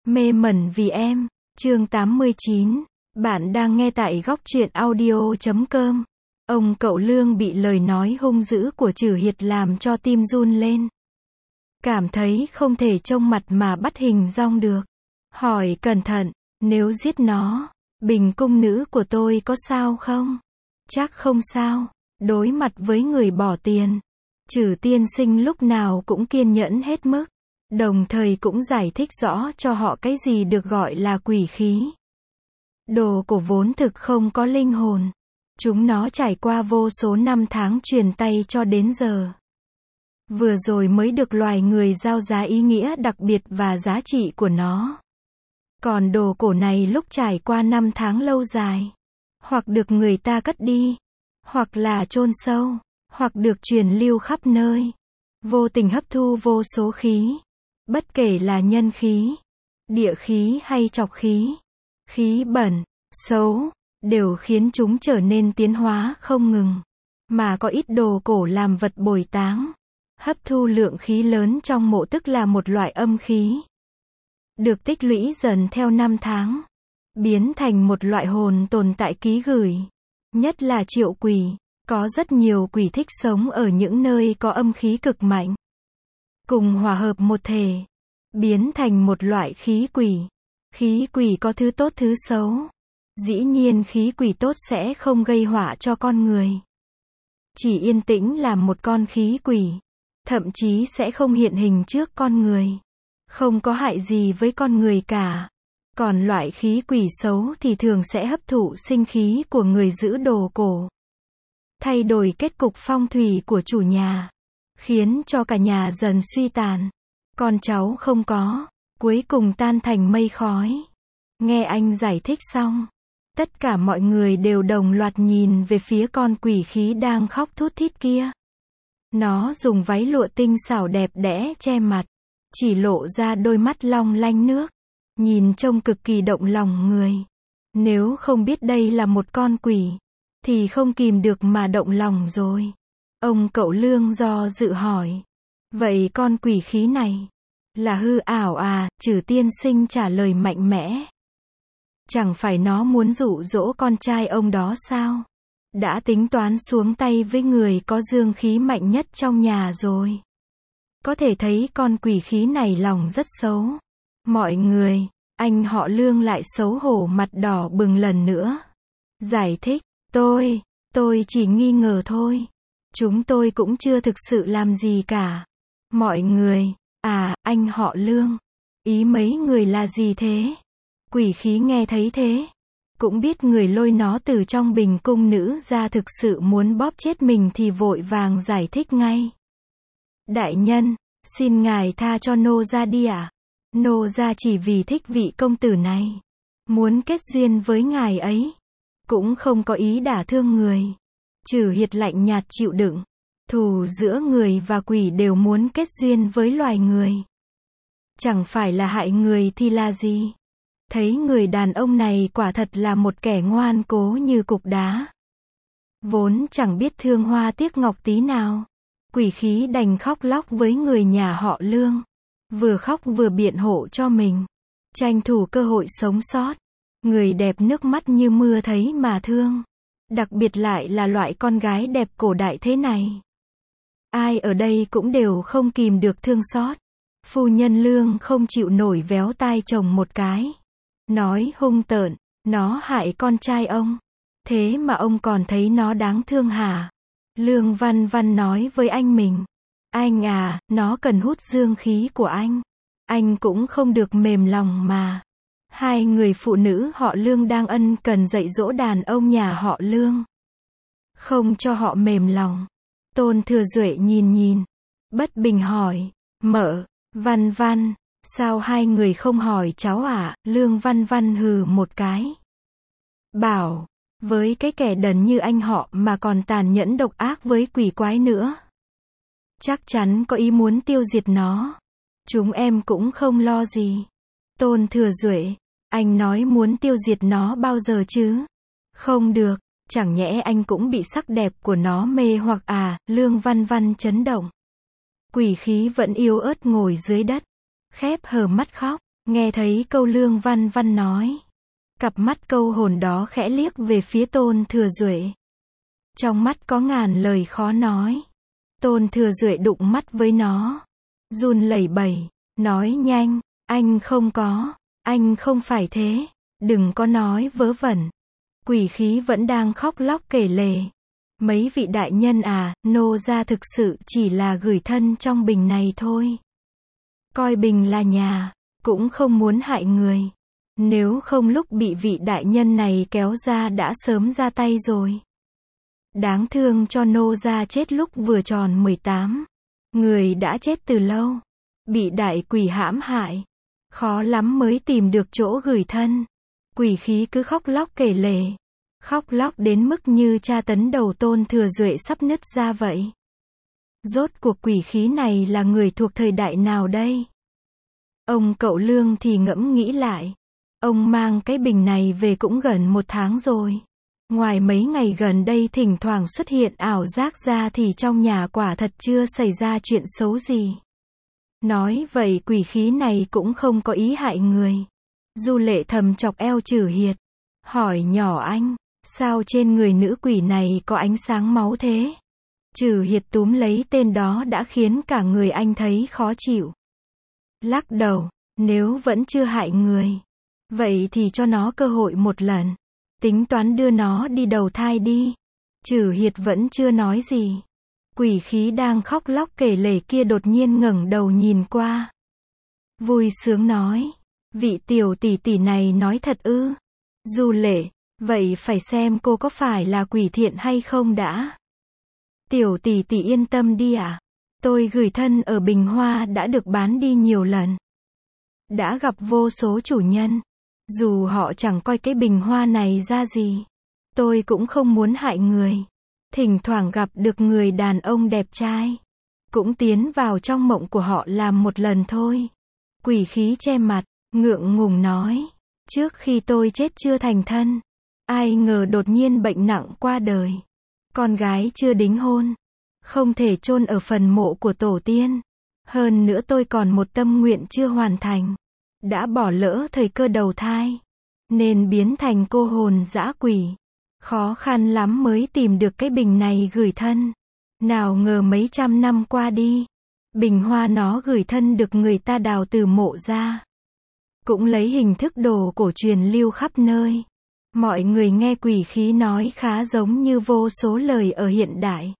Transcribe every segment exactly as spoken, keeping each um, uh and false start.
Mê mẩn vì em, chương tám mươi chín. Bạn đang nghe tại góc truyện audio chấm com. Ông cậu Lương bị lời nói hung dữ của Trử Hiệt làm cho tim run lên. Cảm thấy không thể trông mặt mà bắt hình dong được. Hỏi cẩn thận, nếu giết nó, bình cung nữ của tôi có sao không? Chắc không sao. Đối mặt với người bỏ tiền, Trử tiên sinh lúc nào cũng kiên nhẫn hết mức. Đồng thời cũng giải thích rõ cho họ cái gì được gọi là quỷ khí. Đồ cổ vốn thực không có linh hồn. Chúng nó trải qua vô số năm tháng truyền tay cho đến giờ. Vừa rồi mới được loài người giao giá ý nghĩa đặc biệt và giá trị của nó. Còn đồ cổ này lúc trải qua năm tháng lâu dài, hoặc được người ta cất đi, hoặc là chôn sâu, hoặc được truyền lưu khắp nơi, vô tình hấp thu vô số khí. Bất kể là nhân khí, địa khí hay trọc khí, khí bẩn, xấu, đều khiến chúng trở nên tiến hóa không ngừng. Mà có ít đồ cổ làm vật bồi táng, hấp thu lượng khí lớn trong mộ tức là một loại âm khí. Được tích lũy dần theo năm tháng, biến thành một loại hồn tồn tại ký gửi. Nhất là triệu quỷ, có rất nhiều quỷ thích sống ở những nơi có âm khí cực mạnh. Cùng hòa hợp một thể, biến thành một loại khí quỷ. Khí quỷ có thứ tốt thứ xấu. Dĩ nhiên khí quỷ tốt sẽ không gây họa cho con người. Chỉ yên tĩnh làm một con khí quỷ. Thậm chí sẽ không hiện hình trước con người. Không có hại gì với con người cả. Còn loại khí quỷ xấu thì thường sẽ hấp thụ sinh khí của người giữ đồ cổ. Thay đổi kết cục phong thủy của chủ nhà. Khiến cho cả nhà dần suy tàn. Con cháu không có, cuối cùng tan thành mây khói. Nghe anh giải thích xong, tất cả mọi người đều đồng loạt nhìn về phía con quỷ khí đang khóc thút thít kia. Nó dùng váy lụa tinh xảo đẹp đẽ che mặt, chỉ lộ ra đôi mắt long lanh nước, nhìn trông cực kỳ động lòng người. Nếu không biết đây là một con quỷ, thì không kìm được mà động lòng rồi. Ông cậu Lương do dự hỏi, vậy con quỷ khí này là hư ảo à? Trử tiên sinh trả lời mạnh mẽ. Chẳng phải nó muốn dụ dỗ con trai ông đó sao? Đã tính toán xuống tay với người có dương khí mạnh nhất trong nhà rồi. Có thể thấy con quỷ khí này lòng rất xấu. Mọi người, anh họ Lương lại xấu hổ mặt đỏ bừng lần nữa. Giải thích, tôi, tôi chỉ nghi ngờ thôi. Chúng tôi cũng chưa thực sự làm gì cả. Mọi người, à, anh họ Lương, ý mấy người là gì thế? Quỷ khí nghe thấy thế, cũng biết người lôi nó từ trong bình cung nữ ra thực sự muốn bóp chết mình thì vội vàng giải thích ngay. Đại nhân, xin ngài tha cho nô gia đi ạ. Nô gia chỉ vì thích vị công tử này, muốn kết duyên với ngài ấy, cũng không có ý đả thương người. Trử Hiệt lạnh nhạt chịu đựng. Thù giữa người và quỷ đều muốn kết duyên với loài người. Chẳng phải là hại người thì là gì? Thấy người đàn ông này quả thật là một kẻ ngoan cố như cục đá. Vốn chẳng biết thương hoa tiếc ngọc tí nào. Quỷ khí đành khóc lóc với người nhà họ Lương. Vừa khóc vừa biện hộ cho mình. Tranh thủ cơ hội sống sót. Người đẹp nước mắt như mưa thấy mà thương. Đặc biệt lại là loại con gái đẹp cổ đại thế này. Ai ở đây cũng đều không kìm được thương xót. Phu nhân Lương không chịu nổi véo tai chồng một cái. Nói hung tợn, nó hại con trai ông. Thế mà ông còn thấy nó đáng thương hả? Lương Văn Văn nói với anh mình. Anh à, nó cần hút dương khí của anh. Anh cũng không được mềm lòng mà. Hai người phụ nữ họ Lương đang ân cần dạy dỗ đàn ông nhà họ Lương. Không cho họ mềm lòng. Tôn Thừa Duệ nhìn nhìn, bất bình hỏi, mợ, Văn Văn, sao hai người không hỏi cháu à? Lương Văn Văn hừ một cái. Bảo, với cái kẻ đần như anh họ mà còn tàn nhẫn độc ác với quỷ quái nữa. Chắc chắn có ý muốn tiêu diệt nó. Chúng em cũng không lo gì. Tôn Thừa Duệ, anh nói muốn tiêu diệt nó bao giờ chứ? Không được. Chẳng nhẽ anh cũng bị sắc đẹp của nó mê hoặc à? Lương Văn Văn chấn động. Quỷ khí vẫn yếu ớt ngồi dưới đất, khép hờ mắt khóc. Nghe thấy câu Lương Văn Văn nói. Cặp mắt câu hồn đó khẽ liếc về phía Tôn Thừa Duệ. Trong mắt có ngàn lời khó nói. Tôn Thừa Duệ đụng mắt với nó. Run lẩy bẩy, nói nhanh, anh không có, anh không phải thế, đừng có nói vớ vẩn. Quỷ khí vẫn đang khóc lóc kể lể. Mấy vị đại nhân à, nô gia thực sự chỉ là gửi thân trong bình này thôi. Coi bình là nhà, cũng không muốn hại người. Nếu không lúc bị vị đại nhân này kéo ra đã sớm ra tay rồi. Đáng thương cho nô gia chết lúc vừa tròn mười tám. Người đã chết từ lâu. Bị đại quỷ hãm hại. Khó lắm mới tìm được chỗ gửi thân. Quỷ khí cứ khóc lóc kể lể. Khóc lóc đến mức như tra tấn đầu Tôn Thừa Duệ sắp nứt ra vậy. Rốt cuộc quỷ khí này là người thuộc thời đại nào đây? Ông cậu Lương thì ngẫm nghĩ lại. Ông mang cái bình này về cũng gần một tháng rồi. Ngoài mấy ngày gần đây thỉnh thoảng xuất hiện ảo giác ra thì trong nhà quả thật chưa xảy ra chuyện xấu gì. Nói vậy quỷ khí này cũng không có ý hại người. Du Lệ thầm chọc eo Trử Hiệt. Hỏi nhỏ anh, sao trên người nữ quỷ này có ánh sáng máu thế? Trử Hiệt túm lấy tên đó đã khiến cả người anh thấy khó chịu. Lắc đầu, nếu vẫn chưa hại người. Vậy thì cho nó cơ hội một lần. Tính toán đưa nó đi đầu thai đi. Trử Hiệt vẫn chưa nói gì. Quỷ khí đang khóc lóc kể lể kia đột nhiên ngẩng đầu nhìn qua. Vui sướng nói. Vị tiểu tỷ tỷ này nói thật ư? Du Lệ, vậy phải xem cô có phải là quỷ thiện hay không đã. Tiểu tỷ tỷ yên tâm đi ạ. À? Tôi gửi thân ở Bình Hoa đã được bán đi nhiều lần. Đã gặp vô số chủ nhân. Dù họ chẳng coi cái bình hoa này ra gì. Tôi cũng không muốn hại người. Thỉnh thoảng gặp được người đàn ông đẹp trai. Cũng tiến vào trong mộng của họ làm một lần thôi. Quỷ khí che mặt, ngượng ngùng nói. Trước khi tôi chết chưa thành thân. Ai ngờ đột nhiên bệnh nặng qua đời. Con gái chưa đính hôn. Không thể chôn ở phần mộ của tổ tiên. Hơn nữa tôi còn một tâm nguyện chưa hoàn thành. Đã bỏ lỡ thời cơ đầu thai. Nên biến thành cô hồn dã quỷ. Khó khăn lắm mới tìm được cái bình này gửi thân. Nào ngờ mấy trăm năm qua đi. Bình hoa nó gửi thân được người ta đào từ mộ ra. Cũng lấy hình thức đồ cổ truyền lưu khắp nơi. Mọi người nghe quỷ khí nói khá giống như vô số lời ở hiện đại.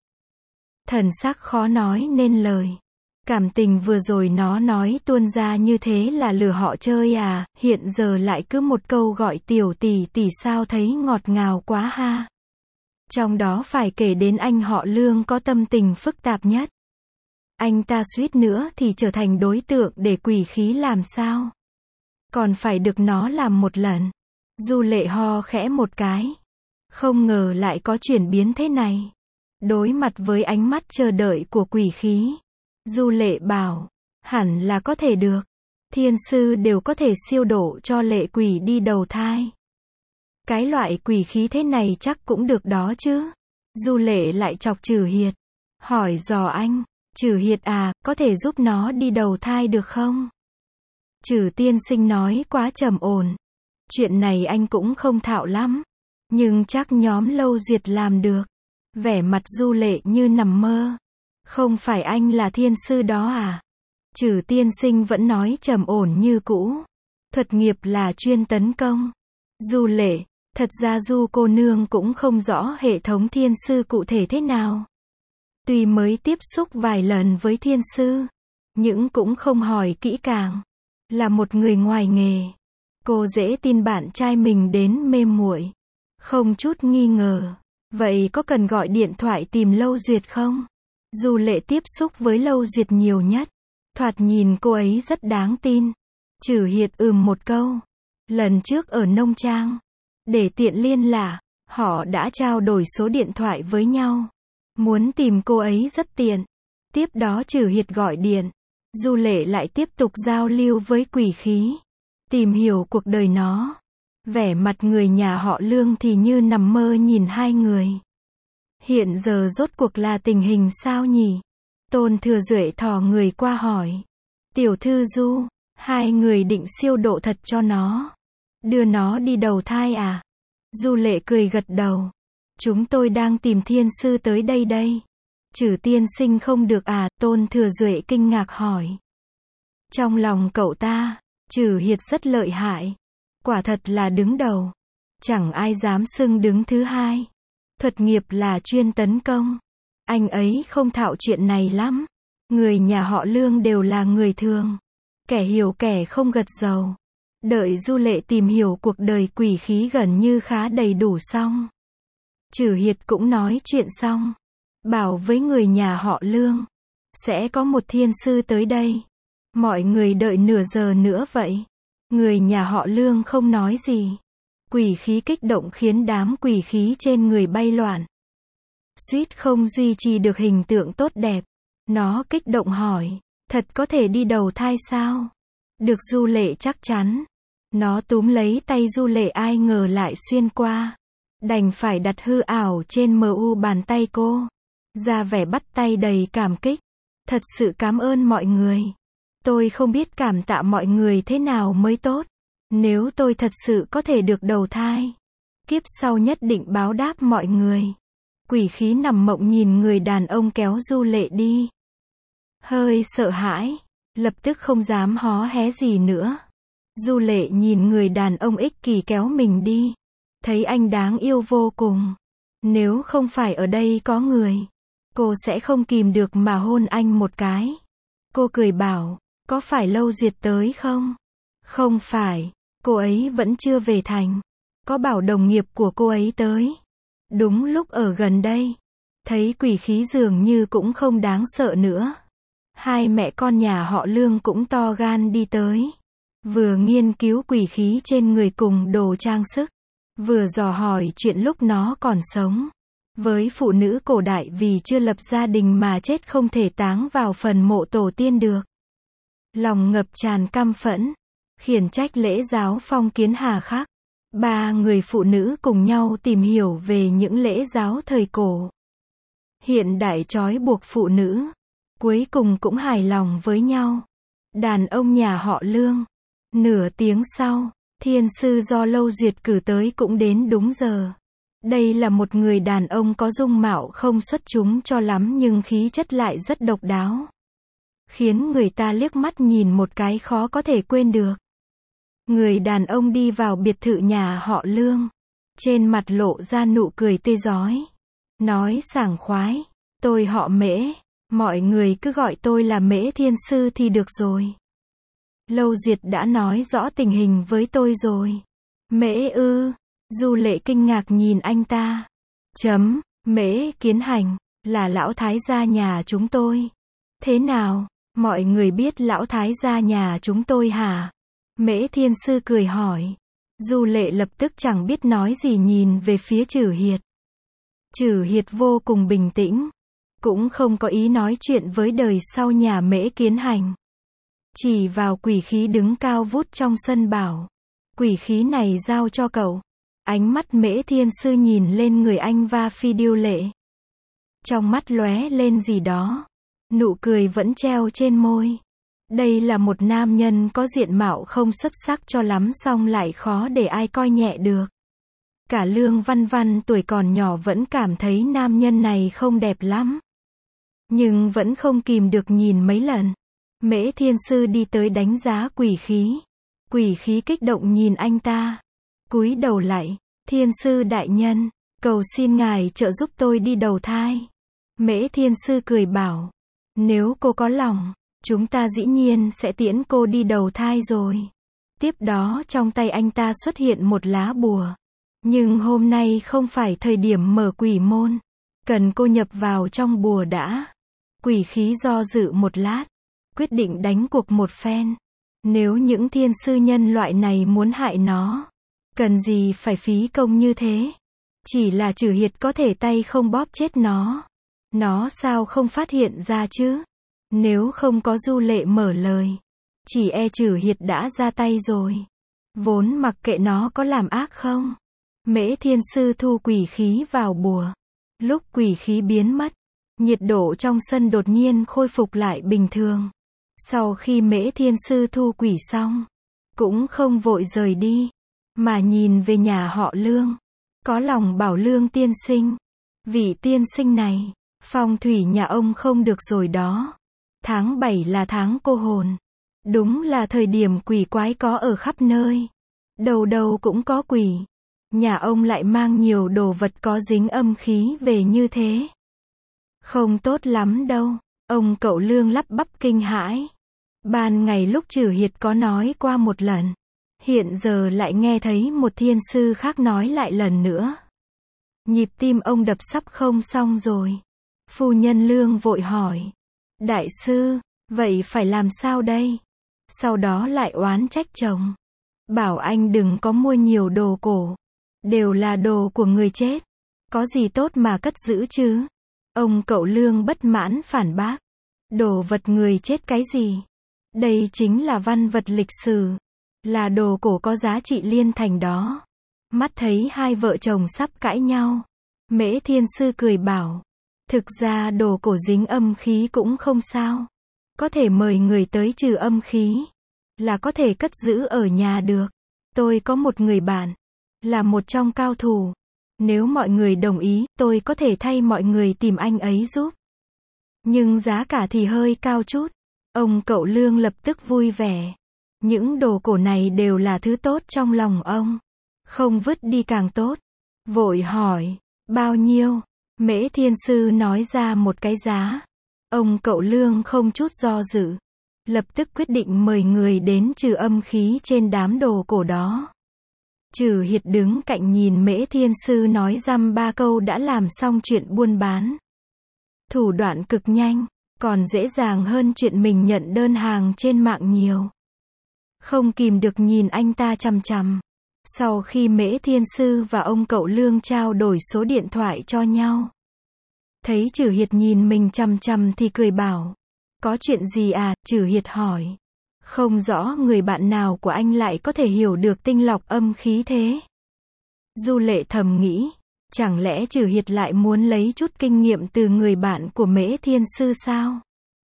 Thần sắc khó nói nên lời. Cảm tình vừa rồi nó nói tuôn ra như thế là lừa họ chơi à, hiện giờ lại cứ một câu gọi tiểu tỷ tỷ sao thấy ngọt ngào quá ha. Trong đó phải kể đến anh họ Lương có tâm tình phức tạp nhất. Anh ta suýt nữa thì trở thành đối tượng để quỷ khí làm sao. Còn phải được nó làm một lần. Du Lệ ho khẽ một cái. Không ngờ lại có chuyển biến thế này. Đối mặt với ánh mắt chờ đợi của quỷ khí. Du Lệ bảo, hẳn là có thể được. Thiên sư đều có thể siêu độ cho lệ quỷ đi đầu thai. Cái loại quỷ khí thế này chắc cũng được đó chứ. Du Lệ lại chọc Trử Hiệt. Hỏi dò anh, Trử Hiệt à, có thể giúp nó đi đầu thai được không? Trử tiên sinh nói quá trầm ổn. Chuyện này anh cũng không thạo lắm. Nhưng chắc nhóm Lâu Duyệt làm được. Vẻ mặt Du Lệ như nằm mơ. Không phải anh là thiên sư đó à? Trử tiên sinh vẫn nói trầm ổn như cũ. Thuật nghiệp là chuyên tấn công. Du Lệ, thật ra Du cô nương cũng không rõ hệ thống thiên sư cụ thể thế nào. Tuy mới tiếp xúc vài lần với thiên sư, nhưng cũng không hỏi kỹ càng. Là một người ngoài nghề. Cô dễ tin bạn trai mình đến mê muội. Không chút nghi ngờ. Vậy có cần gọi điện thoại tìm Lâu Duyệt không? Du Lệ tiếp xúc với Lâu Duyệt nhiều nhất. Thoạt nhìn cô ấy rất đáng tin. Trử Hiệt ừm một câu. Lần trước ở nông trang. Để tiện liên lạc, họ đã trao đổi số điện thoại với nhau. Muốn tìm cô ấy rất tiện. Tiếp đó Trử Hiệt gọi điện. Du Lệ lại tiếp tục giao lưu với quỷ khí. Tìm hiểu cuộc đời nó. Vẻ mặt người nhà họ Lương thì như nằm mơ nhìn hai người. Hiện giờ rốt cuộc là tình hình sao nhỉ? Tôn Thừa Duệ thò người qua hỏi. Tiểu thư Du, Hai người định siêu độ thật cho nó. Đưa nó đi đầu thai à? Du Lệ cười gật đầu. Chúng tôi đang tìm thiên sư tới đây đây. Trừ tiên sinh không được à? Tôn Thừa Duệ kinh ngạc hỏi. Trong lòng cậu ta, Trừ Hiệt rất lợi hại. Quả thật là đứng đầu. Chẳng ai dám xưng đứng thứ hai. Thuật nghiệp là chuyên tấn công. Anh ấy không thạo chuyện này lắm. Người nhà họ Lương đều là người thường. Kẻ hiểu kẻ không gật dầu. Đợi Du Lệ tìm hiểu cuộc đời quỷ khí gần như khá đầy đủ xong. Trừ Hiệt cũng nói chuyện xong. Bảo với người nhà họ Lương. Sẽ có một thiên sư tới đây. Mọi người đợi nửa giờ nữa vậy. Người nhà họ Lương không nói gì. Quỷ khí kích động khiến đám quỷ khí trên người bay loạn. Suýt không duy trì được hình tượng tốt đẹp. Nó kích động hỏi. Thật có thể đi đầu thai sao? Được Du Lệ chắc chắn. Nó túm lấy tay Du Lệ ai ngờ lại xuyên qua. Đành phải đặt hư ảo trên mu bàn tay cô. Ra vẻ bắt tay đầy cảm kích. Thật sự cảm ơn mọi người. Tôi không biết cảm tạ mọi người thế nào mới tốt. Nếu tôi thật sự có thể được đầu thai, kiếp sau nhất định báo đáp mọi người. Quỷ khí nằm mộng nhìn người đàn ông kéo Du Lệ đi. Hơi sợ hãi, lập tức không dám hó hé gì nữa. Du Lệ nhìn người đàn ông ích kỷ kéo mình đi. Thấy anh đáng yêu vô cùng. Nếu không phải ở đây có người, cô sẽ không kìm được mà hôn anh một cái. Cô cười bảo, có phải Lâu Duyệt tới không? Không phải, cô ấy vẫn chưa về thành. Có bảo đồng nghiệp của cô ấy tới. Đúng lúc ở gần đây. Thấy quỷ khí dường như cũng không đáng sợ nữa. Hai mẹ con nhà họ Lương cũng to gan đi tới. Vừa nghiên cứu quỷ khí trên người cùng đồ trang sức. Vừa dò hỏi chuyện lúc nó còn sống. Với phụ nữ cổ đại vì chưa lập gia đình mà chết không thể táng vào phần mộ tổ tiên được. Lòng ngập tràn căm phẫn. Khiển trách lễ giáo phong kiến hà khắc. Ba người phụ nữ cùng nhau tìm hiểu về những lễ giáo thời cổ. Hiện đại trói buộc phụ nữ. Cuối cùng cũng hài lòng với nhau. Đàn ông nhà họ Lương. Nửa tiếng sau, thiên sư do Lâu Duyệt cử tới cũng đến đúng giờ. Đây là một người đàn ông có dung mạo không xuất chúng cho lắm nhưng khí chất lại rất độc đáo. Khiến người ta liếc mắt nhìn một cái khó có thể quên được. Người đàn ông đi vào biệt thự nhà họ Lương. Trên mặt lộ ra nụ cười tươi rói. Nói sảng khoái. Tôi họ Mễ. Mọi người cứ gọi tôi là Mễ Thiên Sư thì được rồi. Lâu Duyệt đã nói rõ tình hình với tôi rồi. Mễ ư. Du Lệ kinh ngạc nhìn anh ta. Chấm, Mễ Kiến Hành, là lão thái gia nhà chúng tôi. Thế nào, mọi người biết lão thái gia nhà chúng tôi hả? Mễ Thiên Sư cười hỏi. Du Lệ lập tức chẳng biết nói gì nhìn về phía Trừ Hiệt. Trừ Hiệt vô cùng bình tĩnh. Cũng không có ý nói chuyện với đời sau nhà Mễ Kiến Hành. Chỉ vào quỷ khí đứng cao vút trong sân bảo. Quỷ khí này giao cho cậu. Ánh mắt Mễ Thiên Sư nhìn lên người anh và Phi Điêu Lệ. Trong mắt lóe lên gì đó. Nụ cười vẫn treo trên môi. Đây là một nam nhân có diện mạo không xuất sắc cho lắm song lại khó để ai coi nhẹ được. Cả Lương Văn Văn tuổi còn nhỏ vẫn cảm thấy nam nhân này không đẹp lắm. Nhưng vẫn không kìm được nhìn mấy lần. Mễ Thiên Sư đi tới đánh giá quỷ khí. Quỷ khí kích động nhìn anh ta. Cúi đầu lại. Thiên Sư đại nhân, cầu xin ngài trợ giúp tôi đi đầu thai. Mễ Thiên Sư cười bảo. Nếu cô có lòng, chúng ta dĩ nhiên sẽ tiễn cô đi đầu thai rồi. Tiếp đó trong tay anh ta xuất hiện một lá bùa. Nhưng hôm nay không phải thời điểm mở quỷ môn. Cần cô nhập vào trong bùa đã. Quỷ khí do dự một lát. Quyết định đánh cuộc một phen. Nếu những thiên sư nhân loại này muốn hại nó, cần gì phải phí công như thế. Chỉ là Trừ Hiệt có thể tay không bóp chết nó. Nó sao không phát hiện ra chứ? Nếu không có Du Lệ mở lời, chỉ e Trừ Hiệt đã ra tay rồi. Vốn mặc kệ nó có làm ác không. Mễ Thiên Sư thu quỷ khí vào bùa. Lúc quỷ khí biến mất, nhiệt độ trong sân đột nhiên khôi phục lại bình thường. Sau khi Mễ Thiên Sư thu quỷ xong, cũng không vội rời đi, mà nhìn về nhà họ Lương. Có lòng bảo Lương tiên sinh, vị tiên sinh này, phong thủy nhà ông không được rồi đó. Tháng bảy là tháng cô hồn. Đúng là thời điểm quỷ quái có ở khắp nơi. Đầu đầu cũng có quỷ. Nhà ông lại mang nhiều đồ vật có dính âm khí về như thế. Không tốt lắm đâu. Ông cậu Lương lắp bắp kinh hãi. Ban ngày lúc Trử Hiệt có nói qua một lần. Hiện giờ lại nghe thấy một thiên sư khác nói lại lần nữa. Nhịp tim ông đập sắp không xong rồi. Phu nhân Lương vội hỏi. Đại sư, vậy phải làm sao đây? Sau đó lại oán trách chồng. Bảo anh đừng có mua nhiều đồ cổ. Đều là đồ của người chết. Có gì tốt mà cất giữ chứ? Ông cậu Lương bất mãn phản bác. Đồ vật người chết cái gì? Đây chính là văn vật lịch sử. Là đồ cổ có giá trị liên thành đó. Mắt thấy hai vợ chồng sắp cãi nhau. Mễ Thiên Sư cười bảo. Thực ra đồ cổ dính âm khí cũng không sao. Có thể mời người tới trừ âm khí. Là có thể cất giữ ở nhà được. Tôi có một người bạn. Là một trong cao thủ. Nếu mọi người đồng ý, tôi có thể thay mọi người tìm anh ấy giúp. Nhưng giá cả thì hơi cao chút. Ông cậu Lương lập tức vui vẻ. Những đồ cổ này đều là thứ tốt trong lòng ông. Không vứt đi càng tốt. Vội hỏi, bao nhiêu? Mễ Thiên Sư nói ra một cái giá. Ông cậu Lương không chút do dự. Lập tức quyết định mời người đến trừ âm khí trên đám đồ cổ đó. Trử Hiệt đứng cạnh nhìn Mễ Thiên Sư nói dăm ba câu đã làm xong chuyện buôn bán. Thủ đoạn cực nhanh, còn dễ dàng hơn chuyện mình nhận đơn hàng trên mạng nhiều. Không kìm được nhìn anh ta chằm chằm. Sau khi Mễ Thiên Sư và ông cậu Lương trao đổi số điện thoại cho nhau. Thấy Trử Hiệt nhìn mình chằm chằm thì cười bảo. Có chuyện gì à? Trử Hiệt hỏi. Không rõ người bạn nào của anh lại có thể hiểu được tinh lọc âm khí thế. Du Lệ thầm nghĩ. Chẳng lẽ Trử Hiệt lại muốn lấy chút kinh nghiệm từ người bạn của Mễ Thiên Sư sao?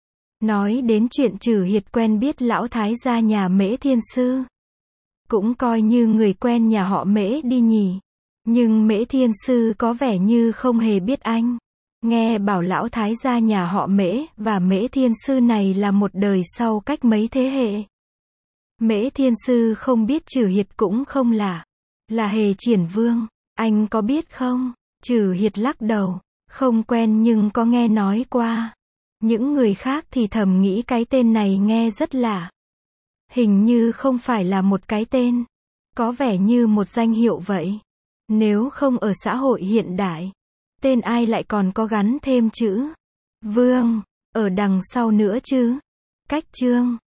Nói đến chuyện Trử Hiệt quen biết lão thái gia nhà Mễ Thiên Sư. Cũng coi như người quen nhà họ Mễ đi nhỉ. Nhưng Mễ Thiên Sư có vẻ như không hề biết anh. Nghe bảo lão thái gia nhà họ Mễ và Mễ Thiên Sư này là một đời sau cách mấy thế hệ. Mễ Thiên Sư không biết Trử Hiệt cũng không lạ. Là Hề Triển Vương. Anh có biết không? Trử Hiệt lắc đầu. Không quen nhưng có nghe nói qua. Những người khác thì thầm nghĩ cái tên này nghe rất lạ. Hình như không phải là một cái tên. Có vẻ như một danh hiệu vậy. Nếu không ở xã hội hiện đại, tên ai lại còn có gắn thêm chữ Vương ở đằng sau nữa chứ? Cách chương